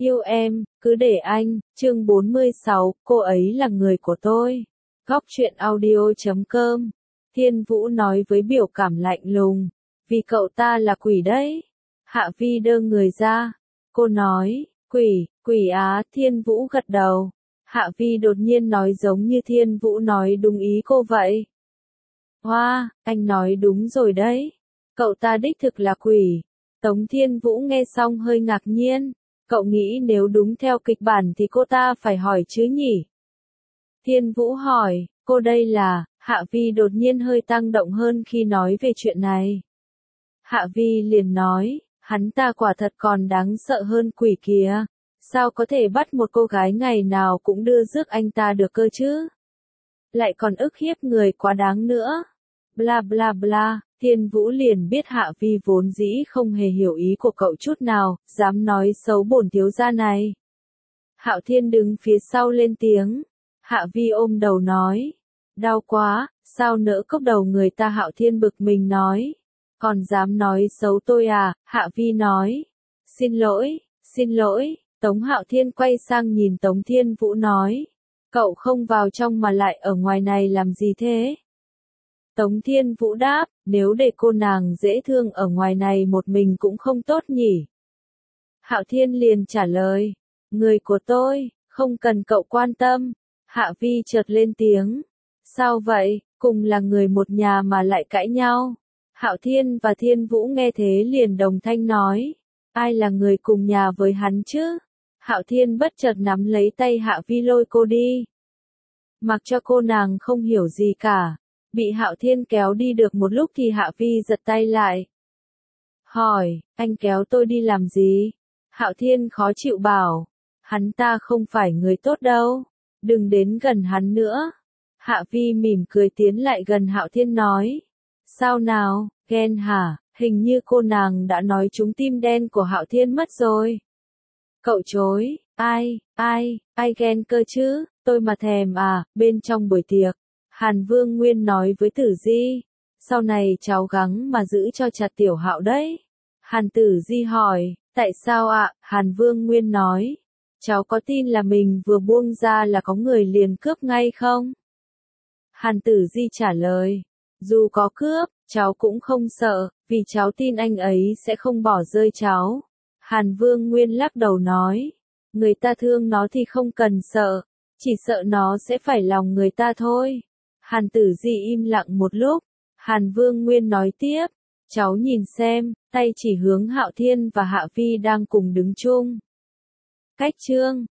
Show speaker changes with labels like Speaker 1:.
Speaker 1: Yêu em, cứ để anh, chương 46, cô ấy là người của tôi. Góc truyện audio.com. Thiên Vũ nói với biểu cảm lạnh lùng, vì cậu ta là quỷ đấy. Hạ Vi đơ người ra. Cô nói, quỷ á, Thiên Vũ gật đầu. Hạ Vi đột nhiên nói giống như Thiên Vũ nói đúng ý cô vậy. Hoa, anh nói đúng rồi đấy. Cậu ta đích thực là quỷ. Tống Thiên Vũ nghe xong hơi ngạc nhiên. Cậu nghĩ nếu đúng theo kịch bản thì cô ta phải hỏi chứ nhỉ? Thiên Vũ hỏi, cô đây là, Hạ Vi đột nhiên hơi tăng động hơn khi nói về chuyện này. Hạ Vi liền nói, hắn ta quả thật còn đáng sợ hơn quỷ kìa. Sao có thể bắt một cô gái ngày nào cũng đưa rước anh ta được cơ chứ? Lại còn ức hiếp người quá đáng nữa. Bla bla bla. Thiên Vũ liền biết Hạ Vi vốn dĩ không hề hiểu ý của cậu chút nào, dám nói xấu bổn thiếu gia này. Hạo Thiên đứng phía sau lên tiếng. Hạ Vi ôm đầu nói. Đau quá, sao nỡ cốc đầu người ta. Hạo Thiên bực mình nói. Còn dám nói xấu tôi à? Hạ Vi nói. Xin lỗi, Tống Hạo Thiên quay sang nhìn Tống Thiên Vũ nói. Cậu không vào trong mà lại ở ngoài này làm gì thế? Tống Thiên Vũ đáp, nếu để cô nàng dễ thương ở ngoài này một mình cũng không tốt nhỉ. Hạo Thiên liền trả lời, người của tôi, không cần cậu quan tâm. Hạ Vi chợt lên tiếng, sao vậy, cùng là người một nhà mà lại cãi nhau. Hạo Thiên và Thiên Vũ nghe thế liền đồng thanh nói, ai là người cùng nhà với hắn chứ? Hạo Thiên bất chợt nắm lấy tay Hạ Vi lôi cô đi. Mặc cho cô nàng không hiểu gì cả. Bị Hạo Thiên kéo đi được một lúc thì Hạ Vi giật tay lại. Hỏi, anh kéo tôi đi làm gì? Hạo Thiên khó chịu bảo, hắn ta không phải người tốt đâu, đừng đến gần hắn nữa. Hạ Vi mỉm cười tiến lại gần Hạo Thiên nói, sao nào, ghen hả? Hình như cô nàng đã nói trúng tim đen của Hạo Thiên mất rồi. Cậu chối, ai ghen cơ chứ, tôi mà thèm à. Bên trong buổi tiệc, Hàn Vương Nguyên nói với Tử Di, sau này cháu gắng mà giữ cho chặt Tiểu Hạo đấy. Hàn Tử Di hỏi, tại sao ạ? Hàn Vương Nguyên nói, cháu có tin là mình vừa buông ra là có người liền cướp ngay không? Hàn Tử Di trả lời, dù có cướp, cháu cũng không sợ, vì cháu tin anh ấy sẽ không bỏ rơi cháu. Hàn Vương Nguyên lắc đầu nói, người ta thương nó thì không cần sợ, chỉ sợ nó sẽ phải lòng người ta thôi. Hàn Tử Di im lặng một lúc, Hàn Vương Nguyên nói tiếp, cháu nhìn xem, tay chỉ hướng Hạo Thiên và Hạ Vi đang cùng đứng chung. Cách chương